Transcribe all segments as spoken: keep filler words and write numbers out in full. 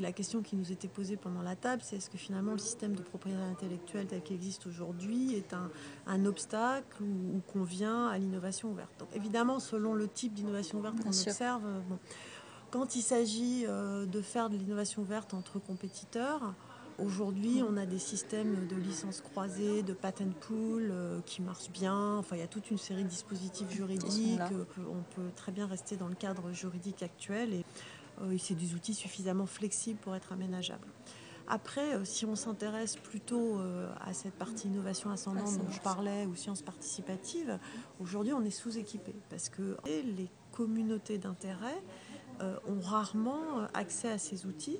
La question qui nous était posée pendant la table, c'est est-ce que finalement le système de propriété intellectuelle tel qu'il existe aujourd'hui est un, un obstacle ou, ou convient à l'innovation ouverte. Donc évidemment, selon le type d'innovation ouverte Bien qu'on sûr. observe, bon, quand il s'agit euh, de faire de l'innovation ouverte entre compétiteurs, aujourd'hui, on a des systèmes de licences croisées, de patent pool euh, qui marchent bien. Enfin, il y a toute une série de dispositifs juridiques. Euh, on peut très bien rester dans le cadre juridique actuel et euh, c'est des outils suffisamment flexibles pour être aménageables. Après, euh, si on s'intéresse plutôt euh, à cette partie innovation ascendante ah, dont je parlais ou sciences participatives, aujourd'hui, on est sous-équipé parce que les communautés d'intérêt euh, ont rarement accès à ces outils.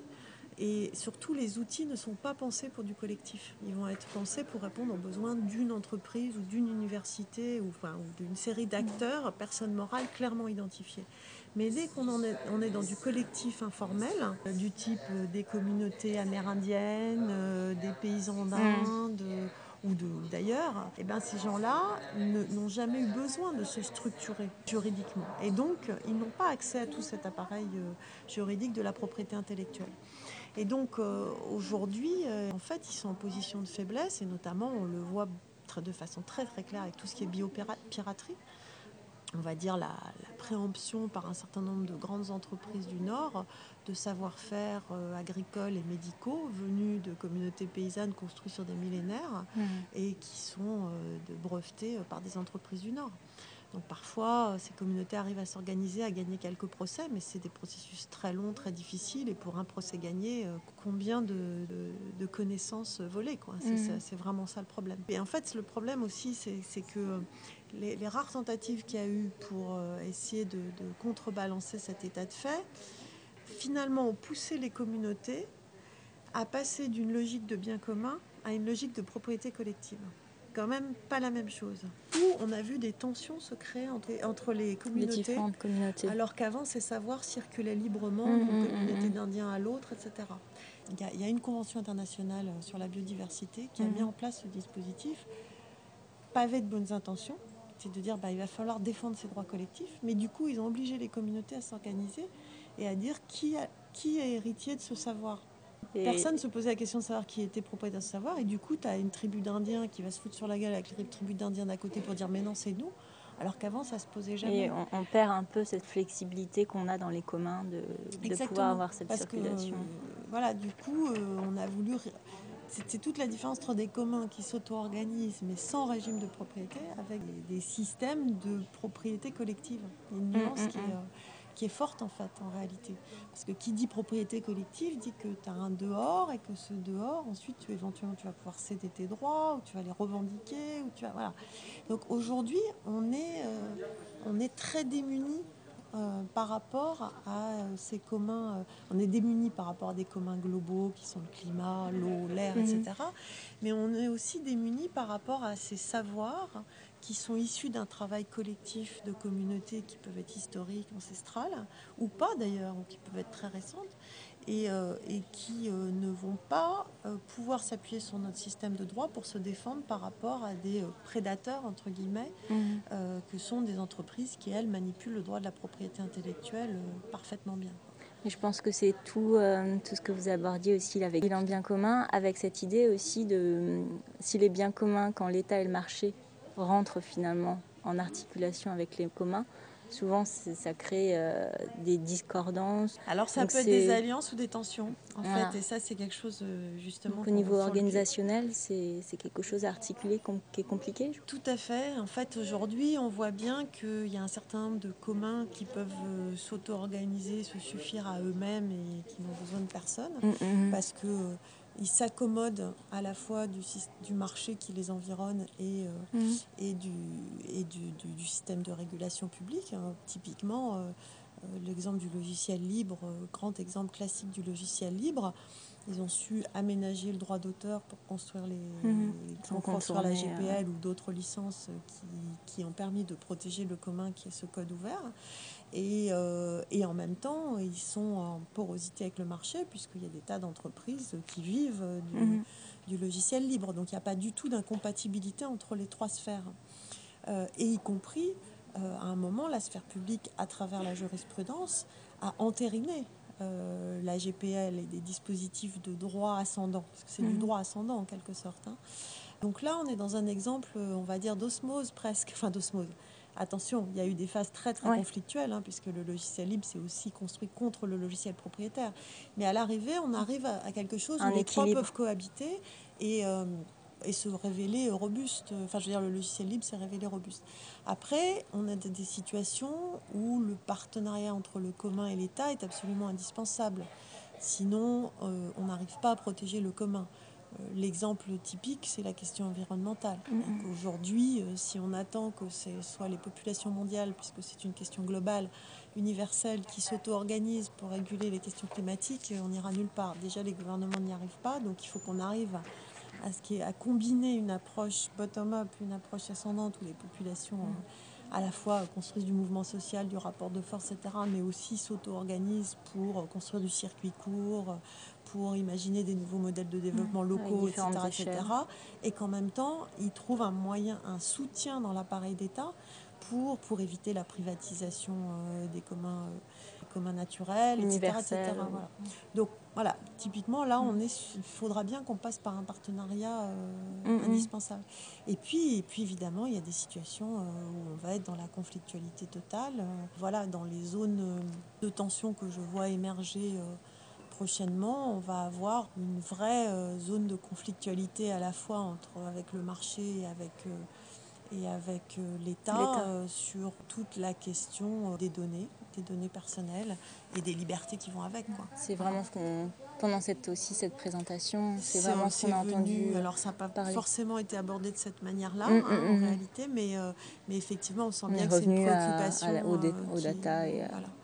Et surtout, les outils ne sont pas pensés pour du collectif. Ils vont être pensés pour répondre aux besoins d'une entreprise ou d'une université ou, enfin, ou d'une série d'acteurs, personnes morales clairement identifiées. Mais dès qu'on en est, on est dans du collectif informel, euh, du type euh, des communautés amérindiennes, euh, des paysans d'Inde euh, ou, de, ou d'ailleurs, et ben ces gens-là ne, n'ont jamais eu besoin de se structurer juridiquement. Et donc, ils n'ont pas accès à tout cet appareil euh, juridique de la propriété intellectuelle. Et donc euh, aujourd'hui, euh, en fait, ils sont en position de faiblesse et notamment on le voit de façon très très claire avec tout ce qui est biopiraterie. On va dire la, la préemption par un certain nombre de grandes entreprises du Nord de savoir-faire euh, agricoles et médicaux venus de communautés paysannes construites sur des millénaires mmh. et qui sont euh, de brevetés par des entreprises du Nord. Donc parfois, ces communautés arrivent à s'organiser, à gagner quelques procès, mais c'est des processus très longs, très difficiles. Et pour un procès gagné, combien de, de, de connaissances volées, quoi. C'est, mmh. c'est vraiment ça le problème. Et en fait, le problème aussi, c'est, c'est que les, les rares tentatives qu'il y a eu pour essayer de, de contrebalancer cet état de fait, finalement, ont poussé les communautés à passer d'une logique de bien commun à une logique de propriété collective. Quand même pas la même chose. Où on a vu des tensions se créer entre, entre les communautés, les différentes communautés, alors qu'avant ces savoirs circulaient librement mmh, d'une communauté mmh. d'Indiens à l'autre, et cetera. Il y, a, il y a une convention internationale sur la biodiversité qui a mmh. mis en place ce dispositif, pavé de bonnes intentions, c'est de dire bah, il va falloir défendre ces droits collectifs, mais du coup ils ont obligé les communautés à s'organiser et à dire qui, a, qui est héritier de ce savoir. Et personne ne se posait la question de savoir qui était propriétaire de ce savoir. Et du coup, tu as une tribu d'Indiens qui va se foutre sur la gueule avec les tribus d'Indiens d'à côté pour dire mais non, c'est nous. Alors qu'avant, ça se posait jamais. Et on, on perd un peu cette flexibilité qu'on a dans les communs de, de pouvoir avoir cette parce circulation. Que, euh, voilà, du coup, euh, on a voulu... C'est, c'est toute la différence entre des communs qui s'auto-organisent mais sans régime de propriété avec des, des systèmes de propriété collective. Il y a une nuance mmh, qui, mmh. Est, euh, qui est forte en fait, en réalité. Parce que qui dit propriété collective dit que tu as un dehors et que ce dehors, ensuite, tu, éventuellement, tu vas pouvoir céder tes droits ou tu vas les revendiquer. Ou tu vas, voilà. Donc aujourd'hui, on est, euh, on est très démunis Euh, par rapport à euh, ces communs, euh, on est démunis par rapport à des communs globaux qui sont le climat, l'eau, l'air, mmh. et cetera. Mais on est aussi démunis par rapport à ces savoirs qui sont issus d'un travail collectif de communautés qui peuvent être historiques, ancestrales, ou pas d'ailleurs, ou qui peuvent être très récentes, et, euh, et qui euh, ne vont pas euh, pouvoir s'appuyer sur notre système de droit pour se défendre par rapport à des euh, prédateurs, entre guillemets, mmh. euh, que sont des entreprises qui, elles, manipulent le droit de la propriété intellectuelle euh, parfaitement bien. Et je pense que c'est tout, euh, tout ce que vous abordiez aussi avec bilan bien commun, avec cette idée aussi de si les biens communs, quand l'État et le marché rentrent finalement en articulation avec les communs, souvent ça crée euh, des discordances. Alors ça Donc peut être c'est... des alliances ou des tensions en voilà. fait, et ça c'est quelque chose euh, justement. Donc au niveau organisationnel, c'est, c'est quelque chose à articuler com- qui est compliqué. Tout à fait. En fait, aujourd'hui, on voit bien qu'il y a un certain nombre de communs qui peuvent euh, s'auto-organiser, se suffire à eux-mêmes et qui n'ont besoin de personne, mmh. parce que euh, ils s'accommodent à la fois du, du marché qui les environne et, euh, mmh. et, du, et du, du, du système de régulation publique. Hein. Typiquement, euh, euh, l'exemple du logiciel libre, euh, grand exemple classique du logiciel libre, ils ont su aménager le droit d'auteur pour construire les, mmh. pour construire la G P L euh... ou d'autres licences qui, qui ont permis de protéger le commun qui est ce code ouvert. Et, euh, et en même temps, ils sont en porosité avec le marché puisqu'il y a des tas d'entreprises qui vivent du, mmh. du logiciel libre. Donc il n'y a pas du tout d'incompatibilité entre les trois sphères. Euh, et y compris, euh, à un moment, la sphère publique, à travers la jurisprudence, a entériné euh, la G P L et des dispositifs de droit ascendant, parce que c'est Mhm. du droit ascendant en quelque sorte. Hein. Donc là, on est dans un exemple, on va dire, d'osmose presque, enfin d'osmose. Attention, il y a eu des phases très très Ouais. conflictuelles, hein, puisque le logiciel libre s'est aussi construit contre le logiciel propriétaire. Mais à l'arrivée, on arrive à, à quelque chose Un où les trois équilibre. peuvent cohabiter et, euh, et se révéler robustes. Enfin, je veux dire, le logiciel libre s'est révélé robuste. Après, on a des, des situations où le partenariat entre le commun et l'État est absolument indispensable. Sinon, euh, on n'arrive pas à protéger le commun. L'exemple typique, c'est la question environnementale. Mm-hmm. Aujourd'hui, euh, si on attend que ce soit les populations mondiales, puisque c'est une question globale, universelle, qui s'auto-organisent pour réguler les questions climatiques, on n'ira nulle part. Déjà, les gouvernements n'y arrivent pas, donc il faut qu'on arrive à, à, ce qui est, à combiner une approche bottom-up, une approche ascendante, où les populations euh, à la fois construisent du mouvement social, du rapport de force, et cetera, mais aussi s'auto-organisent pour construire du circuit court, pour imaginer des nouveaux modèles de développement locaux, et cetera, et cetera. Et qu'en même temps, ils trouvent un moyen, un soutien dans l'appareil d'État pour, pour éviter la privatisation euh, des communs, euh, des communs naturels, et cetera, et cetera. Voilà. Donc voilà, typiquement là, on est, il faudra bien qu'on passe par un partenariat euh, mm-hmm. indispensable. Et puis, et puis évidemment, il y a des situations euh, où on va être dans la conflictualité totale. Euh, voilà, dans les zones de tension que je vois émerger euh, prochainement, on va avoir une vraie euh, zone de conflictualité à la fois entre, avec le marché et avec, euh, et avec euh, l'État euh, sur toute la question euh, des données, des données personnelles et des libertés qui vont avec. Quoi. C'est vraiment ce qu'on, pendant cette, aussi cette présentation, c'est, c'est vraiment ce qu'on a venu, entendu. Alors ça n'a pas forcément été abordé de cette manière-là, mmh, hein, mmh, en mmh. réalité, mais, euh, mais effectivement on sent on bien est que c'est une revenu préoccupation à, à la, au, euh, au qui, data et à... voilà.